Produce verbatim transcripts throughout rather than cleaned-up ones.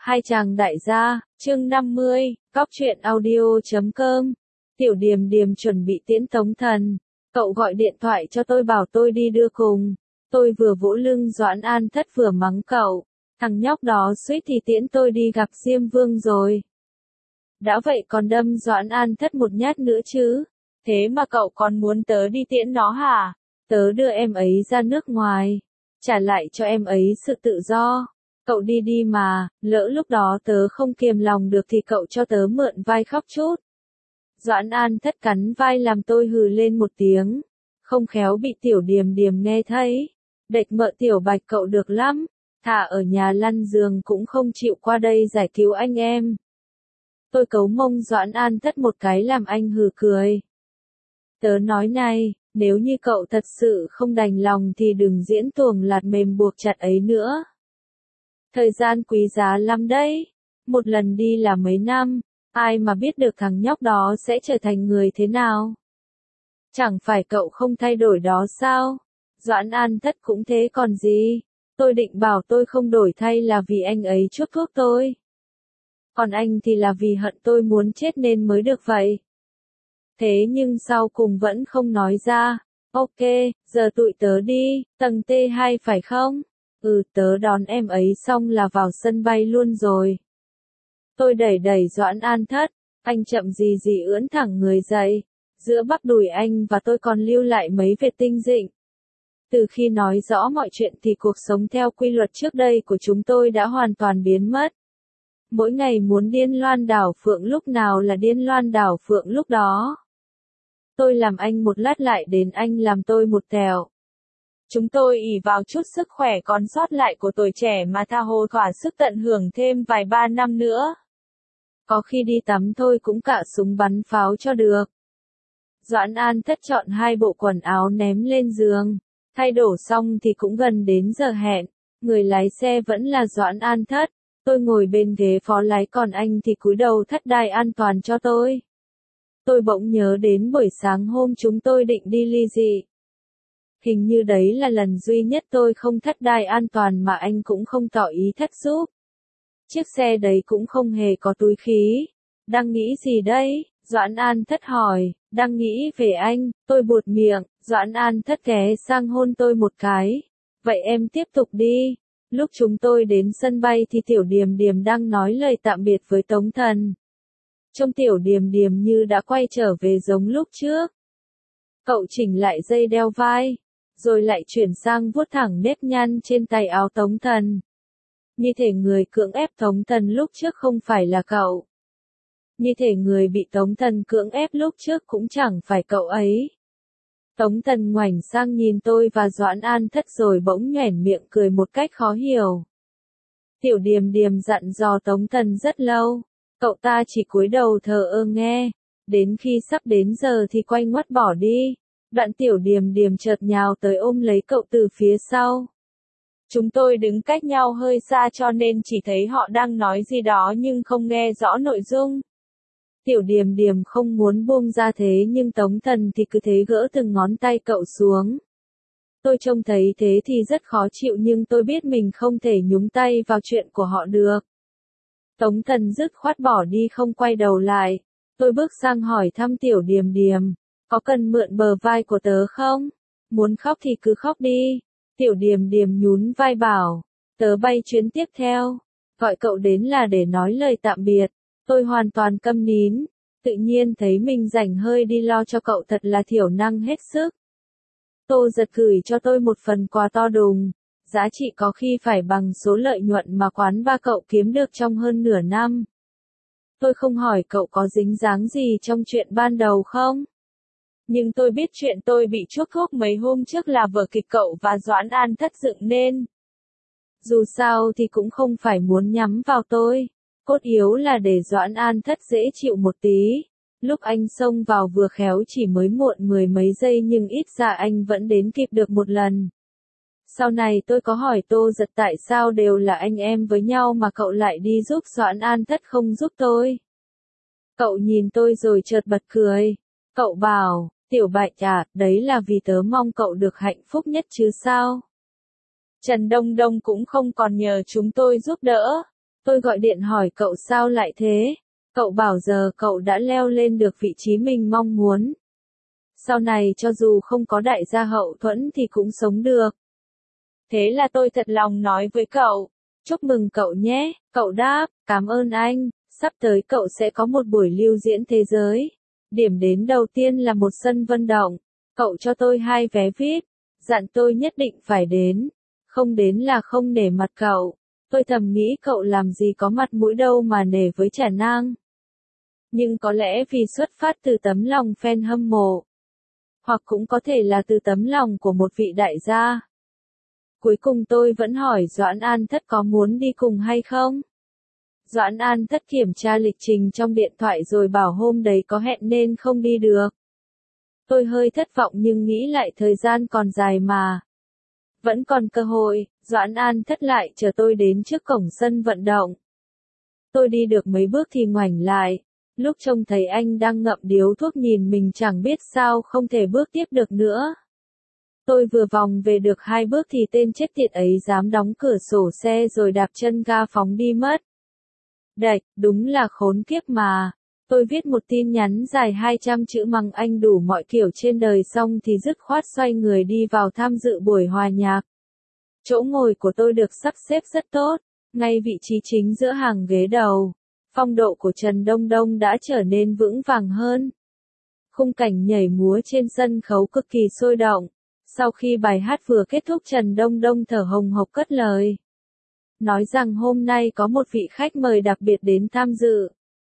Hai chàng đại gia, chương năm mươi, cóc truyện audio chấm com. Tiểu Điềm Điềm chuẩn bị tiễn Tống Thần. Cậu gọi điện thoại cho tôi bảo tôi đi đưa cùng. Tôi vừa vỗ lưng Doãn An Thất vừa mắng cậu. Thằng nhóc đó suýt thì tiễn tôi đi gặp Diêm Vương rồi. Đã vậy còn đâm Doãn An Thất một nhát nữa chứ. Thế mà cậu còn muốn tớ đi tiễn nó hả? Tớ đưa em ấy ra nước ngoài. Trả lại cho em ấy sự tự do. Cậu đi đi mà, lỡ lúc đó tớ không kiềm lòng được thì cậu cho tớ mượn vai khóc chút. Doãn An Thất cắn vai làm tôi hừ lên một tiếng. Không khéo bị Tiểu Điềm Điềm nghe thấy. Đệch mợ Tiểu Bạch cậu được lắm. Thà ở nhà lăn giường cũng không chịu qua đây giải cứu anh em. Tôi cấu mông Doãn An Thất một cái làm anh hừ cười. Tớ nói này, nếu như cậu thật sự không đành lòng thì đừng diễn tuồng lạt mềm buộc chặt ấy nữa. Thời gian quý giá lắm đấy. Một lần đi là mấy năm, ai mà biết được thằng nhóc đó sẽ trở thành người thế nào. Chẳng phải cậu không thay đổi đó sao? Doãn An Thất cũng thế còn gì. Tôi định bảo tôi không đổi thay là vì anh ấy chuốc thuốc tôi. Còn anh thì là vì hận tôi muốn chết nên mới được vậy. Thế nhưng sau cùng vẫn không nói ra. Ok, giờ tụi tớ đi, tầng T hai phải không? Ừ, tớ đón em ấy xong là vào sân bay luôn rồi. Tôi đẩy đẩy Doãn An Thất, anh chậm gì gì ưỡn thẳng người dậy. Giữa bắp đùi anh và tôi còn lưu lại mấy vệt tinh rịnh. Từ khi nói rõ mọi chuyện thì cuộc sống theo quy luật trước đây của chúng tôi đã hoàn toàn biến mất. Mỗi ngày muốn điên loan đảo phượng lúc nào là điên loan đảo phượng lúc đó. Tôi làm anh một lát lại đến anh làm tôi một tèo. Chúng tôi ỷ vào chút sức khỏe còn sót lại của tuổi trẻ mà tha hồ thỏa sức tận hưởng thêm vài ba năm nữa. Có khi đi tắm thôi cũng cạ súng bắn pháo cho được. Doãn An Thất chọn hai bộ quần áo ném lên giường. Thay đổ xong thì cũng gần đến giờ hẹn. Người lái xe vẫn là Doãn An Thất. Tôi ngồi bên ghế phó lái còn anh thì cúi đầu thắt đai an toàn cho tôi. Tôi bỗng nhớ đến buổi sáng hôm chúng tôi định đi ly dị. Hình như đấy là lần duy nhất tôi không thắt đai an toàn mà anh cũng không tỏ ý thắt giúp. Chiếc xe đấy cũng không hề có túi khí. Đang nghĩ gì đây? Doãn An Thất hỏi. Đang nghĩ về anh, tôi buột miệng. Doãn An Thất ghé sang hôn tôi một cái. Vậy em tiếp tục đi. Lúc chúng tôi đến sân bay thì Tiểu Điềm Điềm đang nói lời tạm biệt với Tống Thần. Trông Tiểu Điềm Điềm như đã quay trở về giống lúc trước. Cậu chỉnh lại dây đeo vai, rồi lại chuyển sang vuốt thẳng nếp nhăn trên tay áo Tống Thần. Như thể người cưỡng ép Tống Thần lúc trước không phải là cậu. Như thể người bị Tống Thần cưỡng ép lúc trước cũng chẳng phải cậu ấy. Tống Thần ngoảnh sang nhìn tôi và Doãn An Thất rồi bỗng nhoẻn miệng cười một cách khó hiểu. Tiểu Điềm Điềm dặn dò Tống Thần rất lâu. Cậu ta chỉ cúi đầu thờ ơ nghe. Đến khi sắp đến giờ thì quay ngoắt bỏ đi. Đoạn Tiểu Điềm Điềm chợt nhào tới ôm lấy cậu từ phía sau. Chúng tôi đứng cách nhau hơi xa cho nên chỉ thấy họ đang nói gì đó nhưng không nghe rõ nội dung. Tiểu Điềm Điềm không muốn buông ra thế nhưng Tống Thần thì cứ thế gỡ từng ngón tay cậu xuống. Tôi trông thấy thế thì rất khó chịu nhưng tôi biết mình không thể nhúng tay vào chuyện của họ được. Tống Thần dứt khoát bỏ đi không quay đầu lại. Tôi bước sang hỏi thăm Tiểu Điềm Điềm. Có cần mượn bờ vai của tớ không? Muốn khóc thì cứ khóc đi. Tiểu Điềm Điềm nhún vai bảo. Tớ bay chuyến tiếp theo. Gọi cậu đến là để nói lời tạm biệt. Tôi hoàn toàn câm nín. Tự nhiên thấy mình rảnh hơi đi lo cho cậu thật là thiểu năng hết sức. Tô Giật gửi cho tôi một phần quà to đùng. Giá trị có khi phải bằng số lợi nhuận mà quán ba cậu kiếm được trong hơn nửa năm. Tôi không hỏi cậu có dính dáng gì trong chuyện ban đầu không? Nhưng tôi biết chuyện tôi bị chuốc thuốc mấy hôm trước là vở kịch cậu và Doãn An Thất dựng nên. Dù sao thì cũng không phải muốn nhắm vào tôi. Cốt yếu là để Doãn An Thất dễ chịu một tí. Lúc anh xông vào vừa khéo chỉ mới muộn mười mấy giây nhưng ít ra anh vẫn đến kịp được một lần. Sau này tôi có hỏi Tô Giật tại sao đều là anh em với nhau mà cậu lại đi giúp Doãn An Thất không giúp tôi. Cậu nhìn tôi rồi chợt bật cười. Cậu bảo, Tiểu Bạch à, đấy là vì tớ mong cậu được hạnh phúc nhất chứ sao. Trần Đông Đông cũng không còn nhờ chúng tôi giúp đỡ. Tôi gọi điện hỏi cậu sao lại thế? Cậu bảo giờ cậu đã leo lên được vị trí mình mong muốn. Sau này cho dù không có đại gia hậu thuẫn thì cũng sống được. Thế là tôi thật lòng nói với cậu, chúc mừng cậu nhé, cậu đáp, cảm ơn anh, sắp tới cậu sẽ có một buổi lưu diễn thế giới. Điểm đến đầu tiên là một sân vận động, cậu cho tôi hai vé vi ai pi, dặn tôi nhất định phải đến, không đến là không nể mặt cậu. Tôi thầm nghĩ cậu làm gì có mặt mũi đâu mà nể với Trà Nang. Nhưng có lẽ vì xuất phát từ tấm lòng fan hâm mộ, hoặc cũng có thể là từ tấm lòng của một vị đại gia. Cuối cùng tôi vẫn hỏi Doãn An Thất có muốn đi cùng hay không? Doãn An Thất kiểm tra lịch trình trong điện thoại rồi bảo hôm đấy có hẹn nên không đi được. Tôi hơi thất vọng nhưng nghĩ lại thời gian còn dài mà. Vẫn còn cơ hội, Doãn An Thất lại chờ tôi đến trước cổng sân vận động. Tôi đi được mấy bước thì ngoảnh lại, lúc trông thấy anh đang ngậm điếu thuốc nhìn mình chẳng biết sao không thể bước tiếp được nữa. Tôi vừa vòng về được hai bước thì tên chết tiệt ấy dám đóng cửa sổ xe rồi đạp chân ga phóng đi mất. Đạch, đúng là khốn kiếp mà. Tôi viết một tin nhắn dài hai trăm chữ mắng anh đủ mọi kiểu trên đời xong thì dứt khoát xoay người đi vào tham dự buổi hòa nhạc. Chỗ ngồi của tôi được sắp xếp rất tốt, ngay vị trí chính giữa hàng ghế đầu. Phong độ của Trần Đông Đông đã trở nên vững vàng hơn. Khung cảnh nhảy múa trên sân khấu cực kỳ sôi động. Sau khi bài hát vừa kết thúc Trần Đông Đông thở hồng hộc cất lời. Nói rằng hôm nay có một vị khách mời đặc biệt đến tham dự.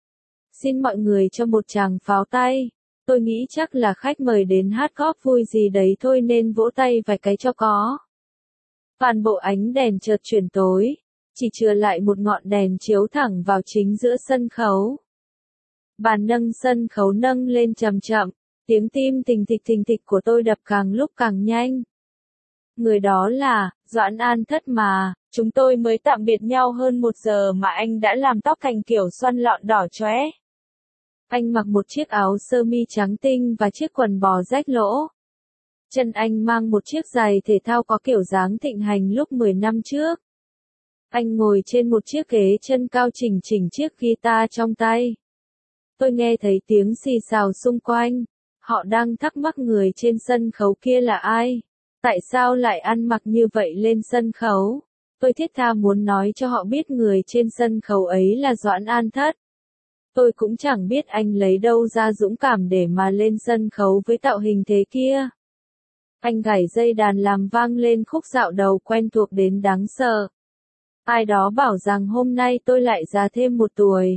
Xin mọi người cho một tràng pháo tay. Tôi nghĩ chắc là khách mời đến hát góp vui gì đấy thôi nên vỗ tay vài cái cho có. Toàn bộ ánh đèn chợt chuyển tối. Chỉ chừa lại một ngọn đèn chiếu thẳng vào chính giữa sân khấu. Bàn nâng sân khấu nâng lên chậm chậm. Tiếng tim thình thịch thình thịch của tôi đập càng lúc càng nhanh. Người đó là, Doãn An Thất mà, chúng tôi mới tạm biệt nhau hơn một giờ mà anh đã làm tóc thành kiểu xoăn lọn đỏ chóe. Anh mặc một chiếc áo sơ mi trắng tinh và chiếc quần bò rách lỗ. Chân anh mang một chiếc giày thể thao có kiểu dáng thịnh hành lúc mười năm trước. Anh ngồi trên một chiếc ghế chân cao chỉnh chỉnh chiếc guitar trong tay. Tôi nghe thấy tiếng xì xào xung quanh. Họ đang thắc mắc người trên sân khấu kia là ai? Tại sao lại ăn mặc như vậy lên sân khấu? Tôi thiết tha muốn nói cho họ biết người trên sân khấu ấy là Doãn An Thất. Tôi cũng chẳng biết anh lấy đâu ra dũng cảm để mà lên sân khấu với tạo hình thế kia. Anh gảy dây đàn làm vang lên khúc dạo đầu quen thuộc đến đáng sợ. Ai đó bảo rằng hôm nay tôi lại già thêm một tuổi.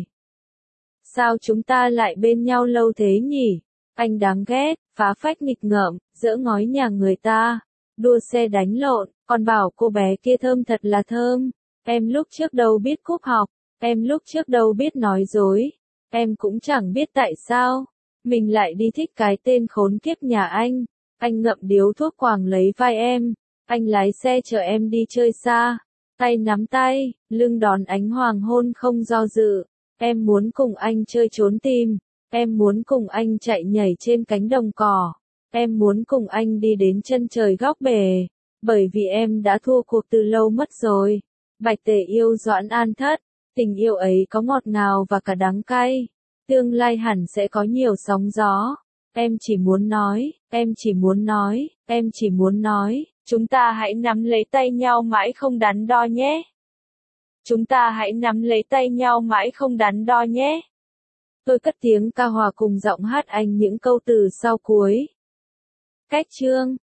Sao chúng ta lại bên nhau lâu thế nhỉ? Anh đáng ghét, phá phách nghịch ngợm, dỡ ngói nhà người ta, đua xe đánh lộn, còn bảo cô bé kia thơm thật là thơm. Em lúc trước đâu biết cúp học, em lúc trước đâu biết nói dối, em cũng chẳng biết tại sao, mình lại đi thích cái tên khốn kiếp nhà anh. Anh ngậm điếu thuốc quàng lấy vai em, anh lái xe chở em đi chơi xa, tay nắm tay, lưng đón ánh hoàng hôn không do dự. Em muốn cùng anh chơi trốn tìm. Em muốn cùng anh chạy nhảy trên cánh đồng cỏ. Em muốn cùng anh đi đến chân trời góc bể. Bởi vì em đã thua cuộc từ lâu mất rồi. Bạch Tề yêu Doãn An Thất. Tình yêu ấy có ngọt ngào và cả đắng cay. Tương lai hẳn sẽ có nhiều sóng gió. Em chỉ muốn nói, em chỉ muốn nói, em chỉ muốn nói. Chúng ta hãy nắm lấy tay nhau mãi không đắn đo nhé. Chúng ta hãy nắm lấy tay nhau mãi không đắn đo nhé. Tôi cất tiếng ca hòa cùng giọng hát anh những câu từ sau cuối. Cách chương